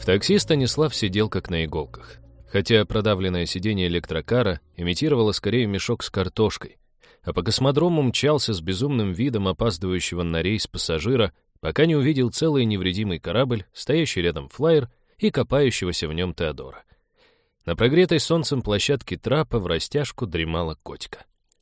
такси Станислав сидел как на иголках, хотя продавленное сиденье электрокара имитировало скорее мешок с картошкой, а по космодрому мчался с безумным видом опаздывающего на рейс пассажира, пока не увидел целый невредимый корабль, стоящий рядом флайер и копающегося в нем Теодора. На прогретой солнцем площадке трапа в растяжку дремала котика.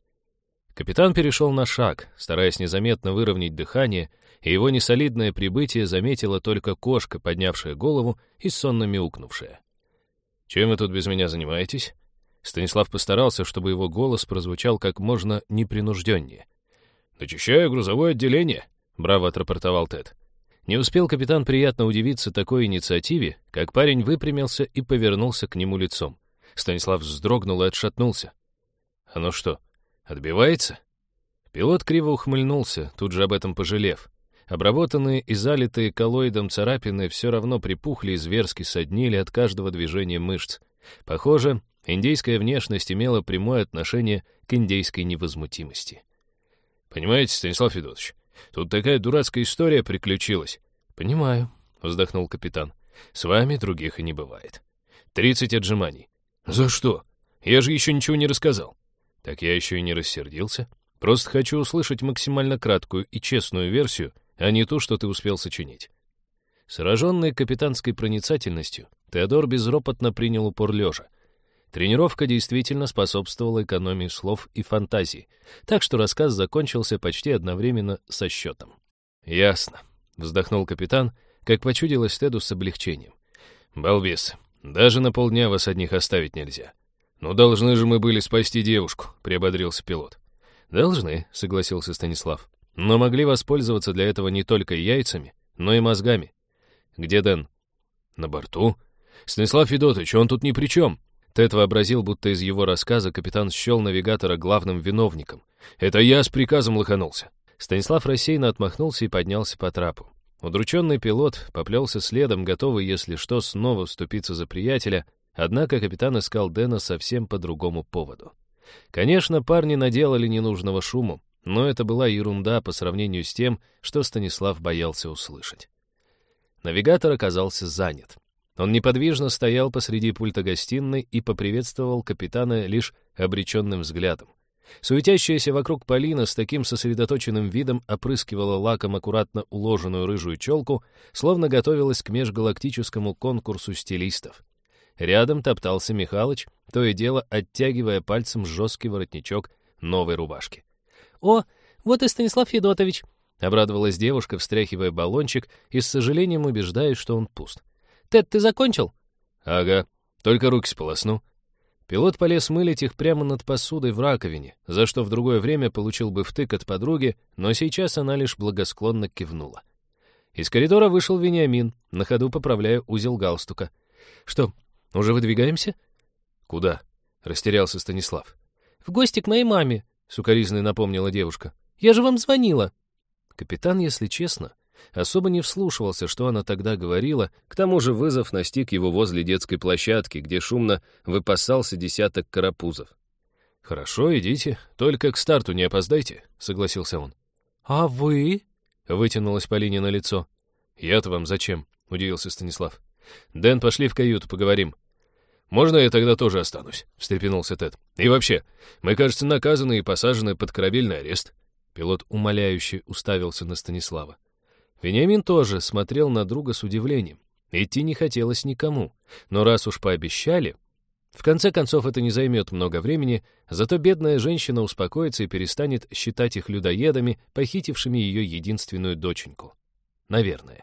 Капитан перешел на шаг, стараясь незаметно выровнять дыхание, и его несолидное прибытие заметила только кошка, поднявшая голову и сонно мяукнувшая. «Чем вы тут без меня занимаетесь?» Станислав постарался, чтобы его голос прозвучал как можно непринужденнее. «Дочищаю грузовое отделение», — браво отрапортовал Тед. Не успел капитан приятно удивиться такой инициативе, как парень выпрямился и повернулся к нему лицом. Станислав вздрогнул и отшатнулся. «Оно что, отбивается?» Пилот криво ухмыльнулся, тут же об этом пожалев. Обработанные и залитые коллоидом царапины все равно припухли и зверски соднили от каждого движения мышц. Похоже, индейская внешность имела прямое отношение к индейской невозмутимости. «Понимаете, Станислав Федотович, тут такая дурацкая история приключилась». «Понимаю», — вздохнул капитан. «С вами других и не бывает. 30 отжиманий». «За что? Я же еще ничего не рассказал». «Так я еще и не рассердился. Просто хочу услышать максимально краткую и честную версию, а не ту, что ты успел сочинить». Сраженный капитанской проницательностью, Теодор безропотно принял упор лежа. Тренировка действительно способствовала экономии слов и фантазии, так что рассказ закончился почти одновременно со счетом. «Ясно», — вздохнул капитан, как почудилось Теду с облегчением. «Балбесы, даже на полдня вас одних оставить нельзя». «Ну, должны же мы были спасти девушку», — приободрился пилот. «Должны», — согласился Станислав. «Но могли воспользоваться для этого не только яйцами, но и мозгами». «Где Дэн?» «На борту». «Станислав Федотович, он тут ни при чем». Тед вообразил, будто из его рассказа капитан счел навигатора главным виновником. «Это я с приказом лоханулся». Станислав рассеянно отмахнулся и поднялся по трапу. Удрученный пилот поплелся следом, готовый, если что, снова вступиться за приятеля, однако капитан искал Дэна совсем по другому поводу. Конечно, парни наделали ненужного шуму, но это была ерунда по сравнению с тем, что Станислав боялся услышать. Навигатор оказался занят. Он неподвижно стоял посреди пульта гостиной и поприветствовал капитана лишь обреченным взглядом. Суетящаяся вокруг Полина с таким сосредоточенным видом опрыскивала лаком аккуратно уложенную рыжую челку, словно готовилась к межгалактическому конкурсу стилистов. Рядом топтался Михалыч, то и дело оттягивая пальцем жесткий воротничок новой рубашки. «О, вот и Станислав Федотович!» — обрадовалась девушка, встряхивая баллончик и с сожалением убеждаясь, что он пуст. «Тед, ты закончил?» «Ага, только руки сполосну». Пилот полез мылить их прямо над посудой в раковине, за что в другое время получил бы втык от подруги, но сейчас она лишь благосклонно кивнула. Из коридора вышел Вениамин, на ходу поправляя узел галстука. «Что, уже выдвигаемся?» «Куда?» — растерялся Станислав. «В гости к моей маме», — сукоризной напомнила девушка. «Я же вам звонила». Капитан, если честно, особо не вслушивался, что она тогда говорила, к тому же вызов настиг его возле детской площадки, где шумно выпасался десяток карапузов. «Хорошо, идите, только к старту не опоздайте», — согласился он. «А вы?» — вытянулось Полине на лицо. «Я-то вам зачем?» — удивился Станислав. «Дэн, пошли в каюту, поговорим». «Можно я тогда тоже останусь?» — встрепенулся Тед. «И вообще, мы, кажется, наказаны и посажены под корабельный арест». Пилот умоляюще уставился на Станислава. Вениамин тоже смотрел на друга с удивлением. Идти не хотелось никому, но раз уж пообещали... В конце концов, это не займет много времени, зато бедная женщина успокоится и перестанет считать их людоедами, похитившими ее единственную доченьку. Наверное.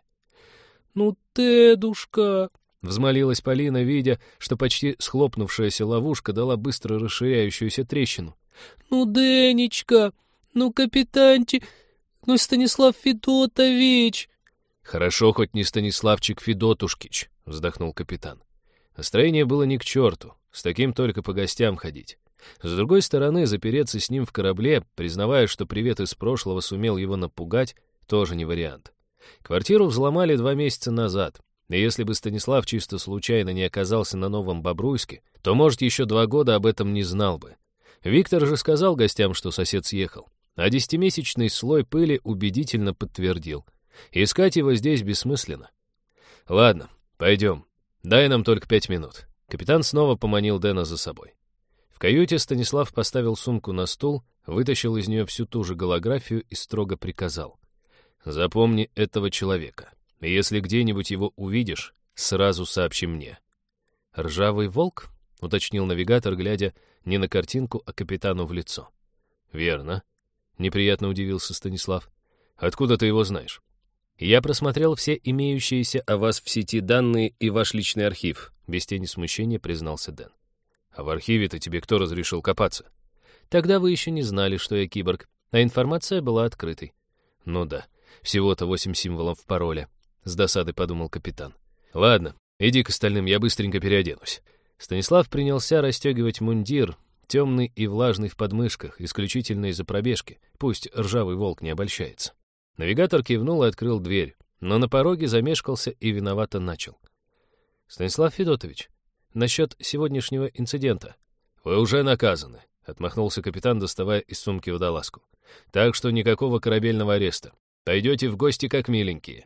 «Ну, Тедушка!» — взмолилась Полина, видя, что почти схлопнувшаяся ловушка дала быстро расширяющуюся трещину. «Ну, Денечка! Ну, капитанчик! Ну, Станислав Федотович!» «Хорошо, хоть не Станиславчик Федотушкич», — вздохнул капитан. Настроение было ни к черту, с таким только по гостям ходить. С другой стороны, запереться с ним в корабле, признавая, что привет из прошлого сумел его напугать, тоже не вариант. Квартиру взломали 2 месяца назад, и если бы Станислав чисто случайно не оказался на Новом Бобруйске, то, может, еще 2 года об этом не знал бы. Виктор же сказал гостям, что сосед съехал, а 10-месячный слой пыли убедительно подтвердил. Искать его здесь бессмысленно. «Ладно, пойдем», «Дай нам только 5 минут». Капитан снова поманил Дэна за собой. В каюте Станислав поставил сумку на стул, вытащил из нее всю ту же голографию и строго приказал: «Запомни этого человека. Если где-нибудь его увидишь, сразу сообщи мне». «Ржавый волк?» — уточнил навигатор, глядя не на картинку, а капитану в лицо. «Верно», — неприятно удивился Станислав. «Откуда ты его знаешь?» «Я просмотрел все имеющиеся о вас в сети данные и ваш личный архив», — без тени смущения признался Дэн. «А в архиве-то тебе кто разрешил копаться?» «Тогда вы еще не знали, что я киборг, а информация была открытой». «Ну да, всего-то 8 символов пароля», — с досадой подумал капитан. «Ладно, иди к остальным, я быстренько переоденусь». Станислав принялся расстегивать мундир, темный и влажный в подмышках, исключительно из-за пробежки, пусть ржавый волк не обольщается. Навигатор кивнул и открыл дверь, но на пороге замешкался и виновато начал. «Станислав Федотович, насчет сегодняшнего инцидента». «Вы уже наказаны», — отмахнулся капитан, доставая из сумки водолазку. «Так что никакого корабельного ареста. Пойдете в гости как миленькие».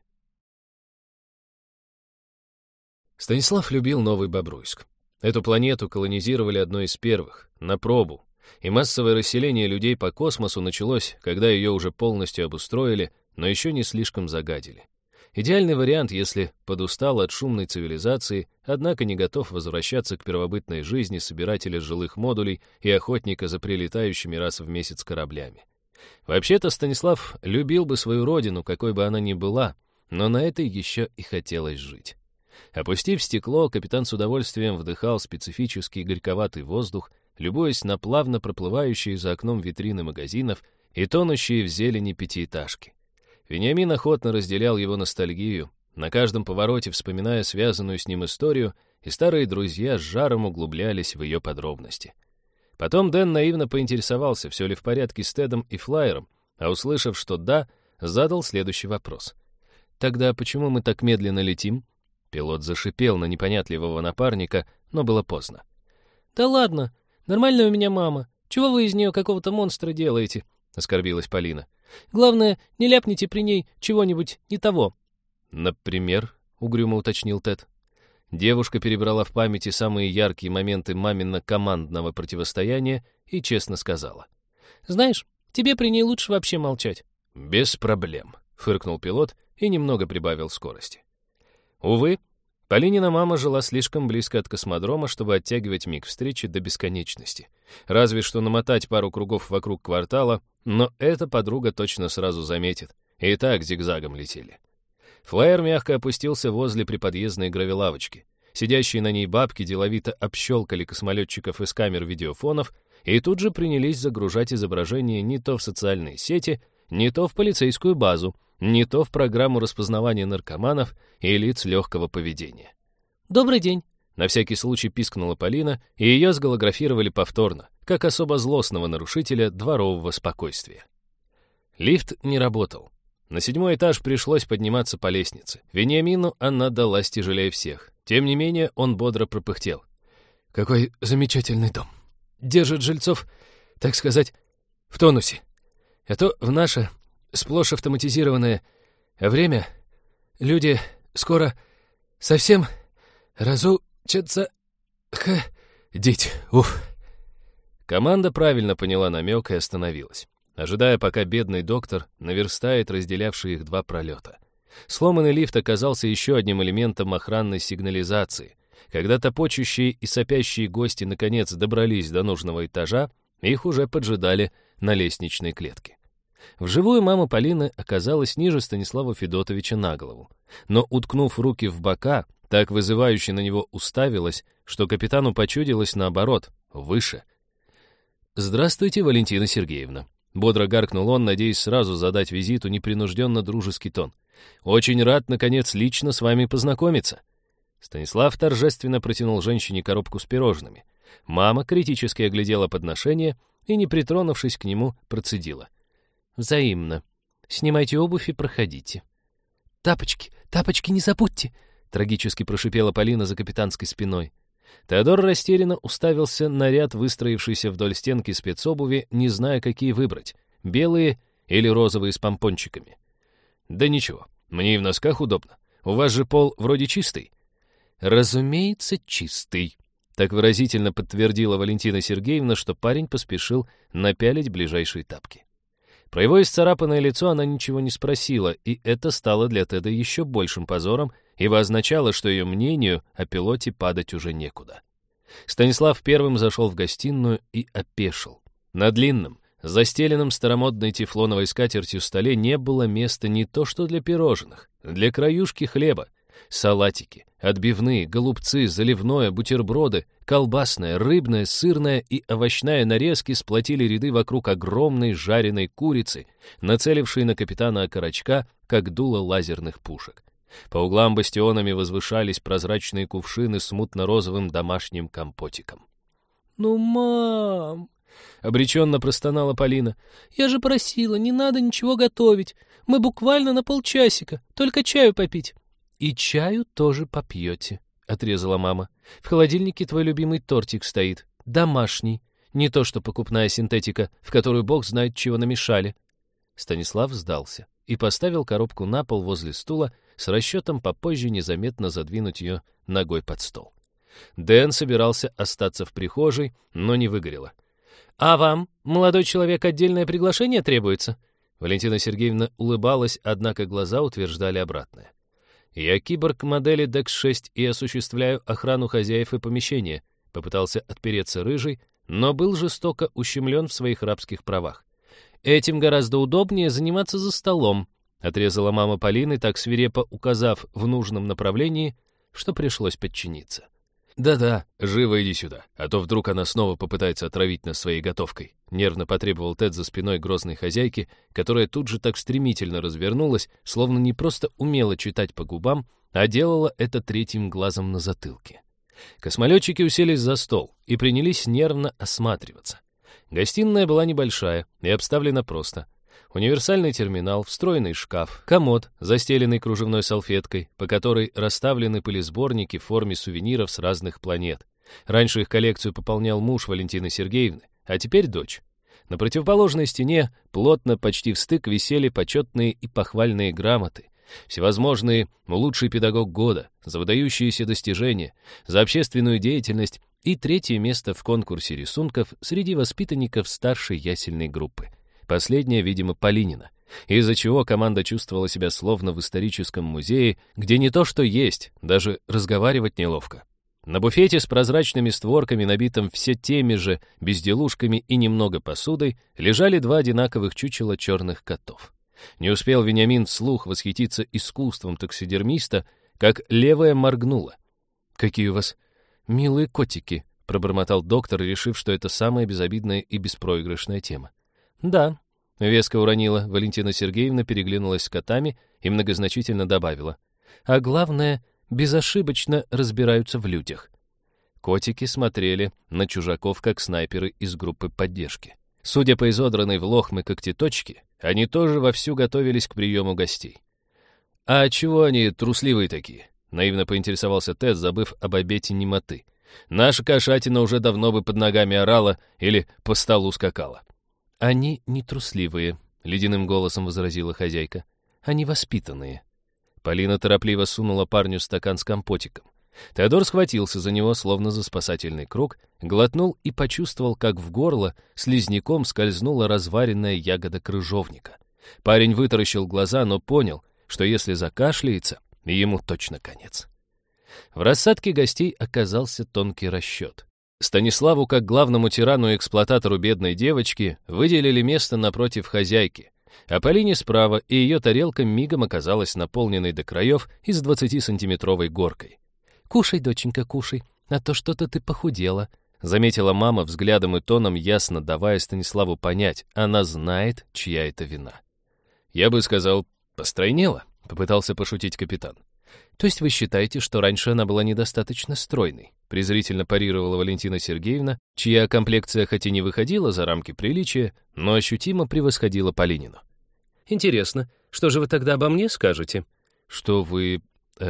Станислав любил Новый Бобруйск. Эту планету колонизировали одной из первых, на пробу, и массовое расселение людей по космосу началось, когда ее уже полностью обустроили, но еще не слишком загадили. Идеальный вариант, если подустал от шумной цивилизации, однако не готов возвращаться к первобытной жизни собирателя жилых модулей и охотника за прилетающими раз в месяц кораблями. Вообще-то Станислав любил бы свою родину, какой бы она ни была, но на этой еще и хотелось жить. Опустив стекло, капитан с удовольствием вдыхал специфический горьковатый воздух, любуясь на плавно проплывающие за окном витрины магазинов и тонущие в зелени пятиэтажки. Вениамин охотно разделял его ностальгию, на каждом повороте вспоминая связанную с ним историю, и старые друзья с жаром углублялись в ее подробности. Потом Дэн наивно поинтересовался, все ли в порядке с Тедом и Флайером, а услышав, что да, задал следующий вопрос. «Тогда почему мы так медленно летим?» Пилот зашипел на непонятливого напарника, но было поздно. «Да ладно, нормальная у меня мама. Чего вы из нее какого-то монстра делаете?» — оскорбилась Полина. «Главное, не ляпните при ней чего-нибудь не того». «Например?» — угрюмо уточнил Тед. Девушка перебрала в памяти самые яркие моменты мамино-командного противостояния и честно сказала. «Знаешь, тебе при ней лучше вообще молчать». «Без проблем», — фыркнул пилот и немного прибавил скорости. Увы, Полинина мама жила слишком близко от космодрома, чтобы оттягивать миг встречи до бесконечности. Разве что намотать пару кругов вокруг квартала, но эта подруга точно сразу заметит. И так зигзагом летели. Флайер мягко опустился возле приподъездной гравилавочки. Сидящие на ней бабки деловито общелкали космолетчиков из камер видеофонов и тут же принялись загружать изображение не то в социальные сети, не то в полицейскую базу, не то в программу распознавания наркоманов и лиц легкого поведения. «Добрый день!» На всякий случай пискнула Полина, и ее сголографировали повторно, как особо злостного нарушителя дворового спокойствия. Лифт не работал. На 7-й этаж пришлось подниматься по лестнице. Вениамину она далась тяжелее всех. Тем не менее, он бодро пропыхтел. «Какой замечательный дом! Держит жильцов, так сказать, в тонусе. А то в наше сплошь автоматизированное время люди скоро совсем разучатся ходить. Уф!» Команда правильно поняла намек и остановилась, ожидая, пока бедный доктор наверстает разделявшие их два пролета. Сломанный лифт оказался еще одним элементом охранной сигнализации. Когда топочущие и сопящие гости наконец добрались до нужного этажа, их уже поджидали на лестничной клетке. Вживую мама Полины оказалась ниже Станислава Федотовича на голову, но, уткнув руки в бока, так вызывающе на него уставилась, что капитану почудилось наоборот, выше. «Здравствуйте, Валентина Сергеевна», — бодро гаркнул он, надеясь сразу задать визиту непринужденно-дружеский тон. «Очень рад, наконец, лично с вами познакомиться». Станислав торжественно протянул женщине коробку с пирожными. Мама критически оглядела подношение и, не притронувшись к нему, процедила. «Взаимно. Снимайте обувь и проходите». «Тапочки, тапочки не забудьте!» — трагически прошипела Полина за капитанской спиной. Теодор растерянно уставился на ряд выстроившейся вдоль стенки спецобуви, не зная, какие выбрать — белые или розовые с помпончиками. «Да ничего, мне и в носках удобно. У вас же пол вроде чистый». разумеется, чистый», — так выразительно подтвердила Валентина Сергеевна, что парень поспешил напялить ближайшие тапки. Про его исцарапанное лицо она ничего не спросила, и это стало для Теда еще большим позором, ибо означало, что ее мнению о пилоте падать уже некуда. Станислав первым зашел в гостиную и опешил. На длинном, застеленном старомодной тефлоновой скатертью столе не было места не то что для пирожных, для краюшки хлеба. Салатики, отбивные, голубцы, заливное, бутерброды, колбасная, рыбная, сырная и овощная нарезки сплотили ряды вокруг огромной жареной курицы, нацелившей на капитана Окорочка, как дуло лазерных пушек. По углам бастионами возвышались прозрачные кувшины с мутно-розовым домашним компотиком. «Ну, мам!» — обреченно простонала Полина. «Я же просила, не надо ничего готовить. Мы буквально на полчасика, только чаю попить». «И чаю тоже попьете», — отрезала мама. «В холодильнике твой любимый тортик стоит, домашний, не то что покупная синтетика, в которую бог знает чего намешали». Станислав сдался и поставил коробку на пол возле стула с расчетом попозже незаметно задвинуть ее ногой под стол. Дэн собирался остаться в прихожей, но не выгорело. «А вам, молодой человек, отдельное приглашение требуется?» Валентина Сергеевна улыбалась, однако глаза утверждали обратное. «Я киборг модели DEX-6 и осуществляю охрану хозяев и помещения», попытался отпереться Рыжий, но был жестоко ущемлен в своих рабских правах. «Этим гораздо удобнее заниматься за столом», отрезала мама Полины, так свирепо указав в нужном направлении, что пришлось подчиниться. «Да-да, живо иди сюда, а то вдруг она снова попытается отравить нас своей готовкой», нервно потребовал Тед за спиной грозной хозяйки, которая тут же так стремительно развернулась, словно не просто умела читать по губам, а делала это третьим глазом на затылке. Космолетчики уселись за стол и принялись нервно осматриваться. Гостиная была небольшая и обставлена просто. Универсальный терминал, встроенный шкаф, комод, застеленный кружевной салфеткой, по которой расставлены пылесборники в форме сувениров с разных планет. Раньше их коллекцию пополнял муж Валентины Сергеевны, а теперь дочь. На противоположной стене плотно, почти в стык, висели почетные и похвальные грамоты. Всевозможные «Лучший педагог года», за выдающиеся достижения, за общественную деятельность и третье место в конкурсе рисунков среди воспитанников старшей ясельной группы. Последняя, видимо, Полинина, из-за чего команда чувствовала себя словно в историческом музее, где не то что есть, даже разговаривать неловко. На буфете с прозрачными створками, набитым все теми же безделушками и немного посудой, лежали два одинаковых чучела черных котов. Не успел Вениамин вслух восхититься искусством таксидермиста, как левая моргнула. «Какие у вас милые котики», — пробормотал доктор, решив, что это самая безобидная и беспроигрышная тема. «Да», — веско уронила Валентина Сергеевна, переглянулась с котами и многозначительно добавила. «А главное, безошибочно разбираются в людях». Котики смотрели на чужаков, как снайперы из группы поддержки. Судя по изодранной в лохмы когтеточке, они тоже вовсю готовились к приему гостей. «А чего они трусливые такие?» — наивно поинтересовался Тед, забыв об обете немоты. «Наша кошатина уже давно бы под ногами орала или по столу скакала». «Они не трусливые», — ледяным голосом возразила хозяйка. «Они воспитанные». Полина торопливо сунула парню стакан с компотиком. Теодор схватился за него, словно за спасательный круг, глотнул и почувствовал, как в горло слизняком скользнула разваренная ягода крыжовника. Парень вытаращил глаза, но понял, что если закашляется, ему точно конец. В рассадке гостей оказался тонкий расчет. Станиславу, как главному тирану и эксплуататору бедной девочки, выделили место напротив хозяйки, а Полине справа, и ее тарелка мигом оказалась наполненной до краев и с 20-сантиметровой горкой. «Кушай, доченька, кушай, а то что-то ты похудела», заметила мама взглядом и тоном, ясно давая Станиславу понять, она знает, чья это вина. «Я бы сказал, постройнела», — попытался пошутить капитан. «То есть вы считаете, что раньше она была недостаточно стройной?» презрительно парировала Валентина Сергеевна, чья комплекция хоть и не выходила за рамки приличия, но ощутимо превосходила Полинину. «Интересно, что же вы тогда обо мне скажете?» «Что вы...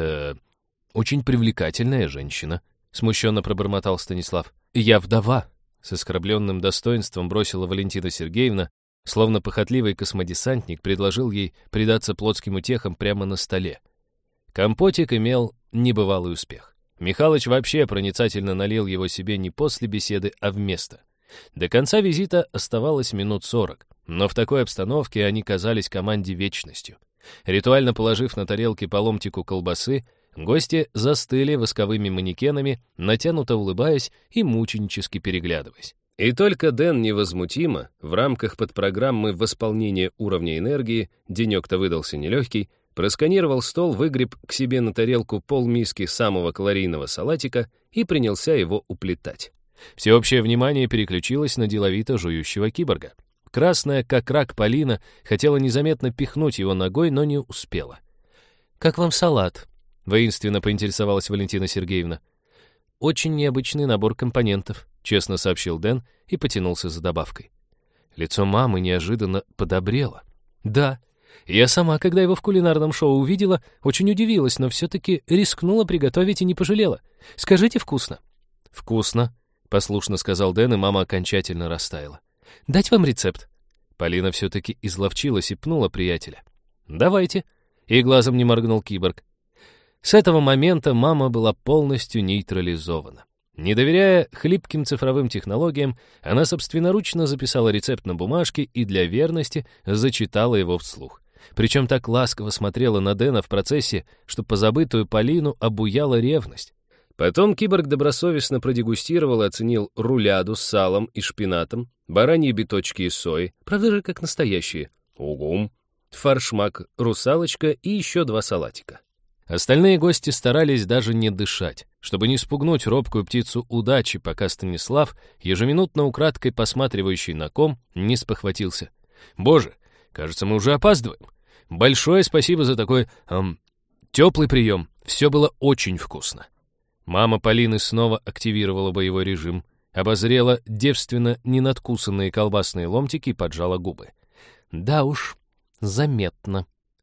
очень привлекательная женщина», смущенно пробормотал Станислав. «Я вдова», с оскорбленным достоинством бросила Валентина Сергеевна, словно похотливый космодесантник предложил ей предаться плотским утехам прямо на столе. Компотик имел небывалый успех. Михалыч вообще проницательно налил его себе не после беседы, а вместо. До конца визита оставалось минут 40, но в такой обстановке они казались команде вечностью. Ритуально положив на тарелки по ломтику колбасы, гости застыли восковыми манекенами, натянуто улыбаясь и мученически переглядываясь. И только Дэн невозмутимо, в рамках подпрограммы восполнения уровня энергии, денек-то выдался нелегкий, просканировал стол, выгреб к себе на тарелку полмиски самого калорийного салатика и принялся его уплетать. Всеобщее внимание переключилось на деловито жующего киборга. Красная, как рак, Полина хотела незаметно пихнуть его ногой, но не успела. «Как вам салат?» — воинственно поинтересовалась Валентина Сергеевна. «Очень необычный набор компонентов», — честно сообщил Дэн и потянулся за добавкой. Лицо мамы неожиданно подобрело. «Да, я сама, когда его в кулинарном шоу увидела, очень удивилась, но все-таки рискнула приготовить и не пожалела. Скажите, вкусно?» «Вкусно», — послушно сказал Дэн, и мама окончательно растаяла. «Дать вам рецепт?» Полина все-таки изловчилась и пнула приятеля. «Давайте», — и глазом не моргнул киборг. С этого момента мама была полностью нейтрализована. Не доверяя хлипким цифровым технологиям, она собственноручно записала рецепт на бумажке и для верности зачитала его вслух. Причем так ласково смотрела на Дэна в процессе, что позабытую Полину обуяла ревность. Потом киборг добросовестно продегустировал и оценил руляду с салом и шпинатом, бараньи биточки из сои, правда же как настоящие, угум, фаршмак, русалочка и еще 2 салатика. Остальные гости старались даже не дышать, чтобы не спугнуть робкую птицу удачи, пока Станислав, ежеминутно украдкой посматривающий на ком, не спохватился. «Боже, кажется, мы уже опаздываем. Большое спасибо за такой, теплый прием. Все было очень вкусно». Мама Полины снова активировала боевой режим, обозрела девственно ненадкусанные колбасные ломтики и поджала губы. «Да уж, заметно».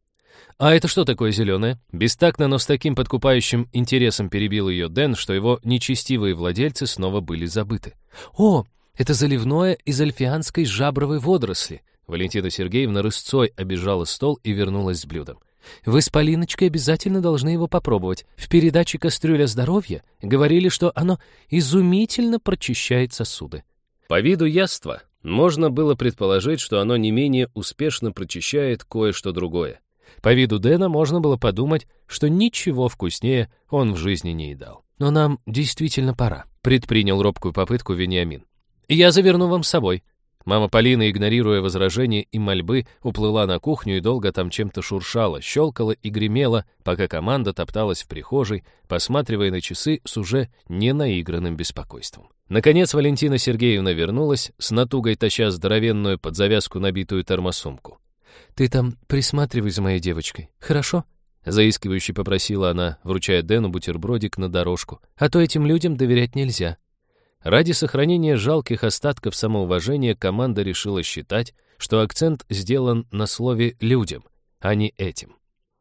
«А это что такое зеленое?» Бестактно, но с таким подкупающим интересом перебил ее Дэн, что его нечестивые владельцы снова были забыты. «О, это заливное из альфианской жабровой водоросли!» Валентина Сергеевна рысцой обижала стол и вернулась с блюдом. «Вы с Полиночкой обязательно должны его попробовать. В передаче «Кастрюля здоровья» говорили, что оно изумительно прочищает сосуды». По виду яства можно было предположить, что оно не менее успешно прочищает кое-что другое. По виду Дэна можно было подумать, что ничего вкуснее он в жизни не едал. «Но нам действительно пора», — предпринял робкую попытку Вениамин. «Я заверну вам с собой». Мама Полины, игнорируя возражения и мольбы, уплыла на кухню и долго там чем-то шуршала, щелкала и гремела, пока команда топталась в прихожей, посматривая на часы с уже ненаигранным беспокойством. Наконец Валентина Сергеевна вернулась, с натугой таща здоровенную под завязку набитую термосумку. «Ты там присматривай за моей девочкой, хорошо?» Заискивающе попросила она, вручая Дэну бутербродик на дорожку. «А то этим людям доверять нельзя». Ради сохранения жалких остатков самоуважения команда решила считать, что акцент сделан на слове «людям», а не «этим».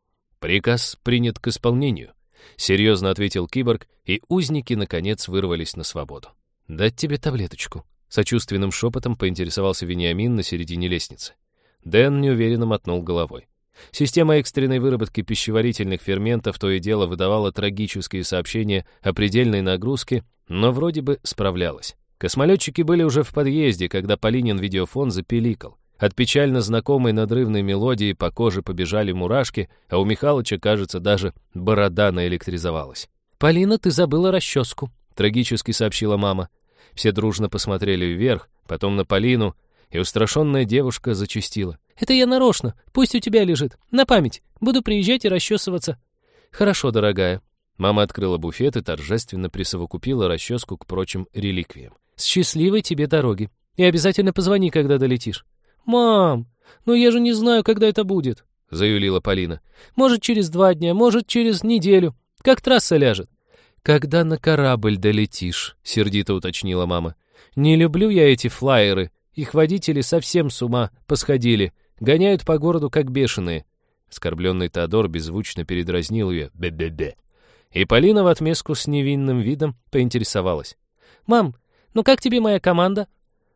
«Приказ принят к исполнению», — серьезно ответил киборг, и узники, наконец, вырвались на свободу. «Дать тебе таблеточку?» — сочувственным шепотом поинтересовался Вениамин на середине лестницы. Дэн неуверенно мотнул головой. Система экстренной выработки пищеварительных ферментов то и дело выдавала трагические сообщения о предельной нагрузке, но вроде бы справлялась. Космолетчики были уже в подъезде, когда Полинин видеофон запиликал. От печально знакомой надрывной мелодии по коже побежали мурашки, а у Михалыча, кажется, даже борода наэлектризовалась. «Полина, ты забыла расческу», — трагически сообщила мама. Все дружно посмотрели вверх, потом на Полину, и устрашенная девушка зачастила. «Это я нарочно, пусть у тебя лежит, на память. Буду приезжать и расчесываться». «Хорошо, дорогая». Мама открыла буфет и торжественно присовокупила расческу к прочим реликвиям. «Счастливой тебе дороги. И обязательно позвони, когда долетишь». «Мам, ну я же не знаю, когда это будет», — заюлила Полина. «Может, через 2 дня, может, через неделю. Как трасса ляжет». «Когда на корабль долетишь», — сердито уточнила мама. «Не люблю я эти флайеры. Их водители совсем с ума посходили. Гоняют по городу, как бешеные». Оскорбленный Теодор беззвучно передразнил ее «бе-бе-бе». И Полина в отместку с невинным видом поинтересовалась. «Мам, ну как тебе моя команда?»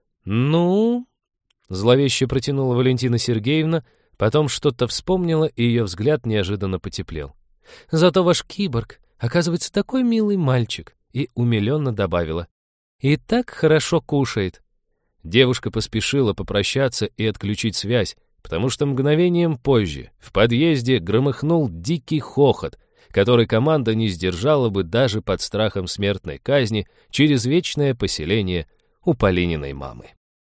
«Ну...» — зловеще протянула Валентина Сергеевна, потом что-то вспомнила, и ее взгляд неожиданно потеплел. «Зато ваш киборг Оказывается, такой милый мальчик. И умиленно добавила. И так хорошо кушает. Девушка поспешила попрощаться и отключить связь, потому что мгновением позже в подъезде громыхнул дикий хохот, который команда не сдержала бы даже под страхом смертной казни через вечное поселение у Полининой мамы.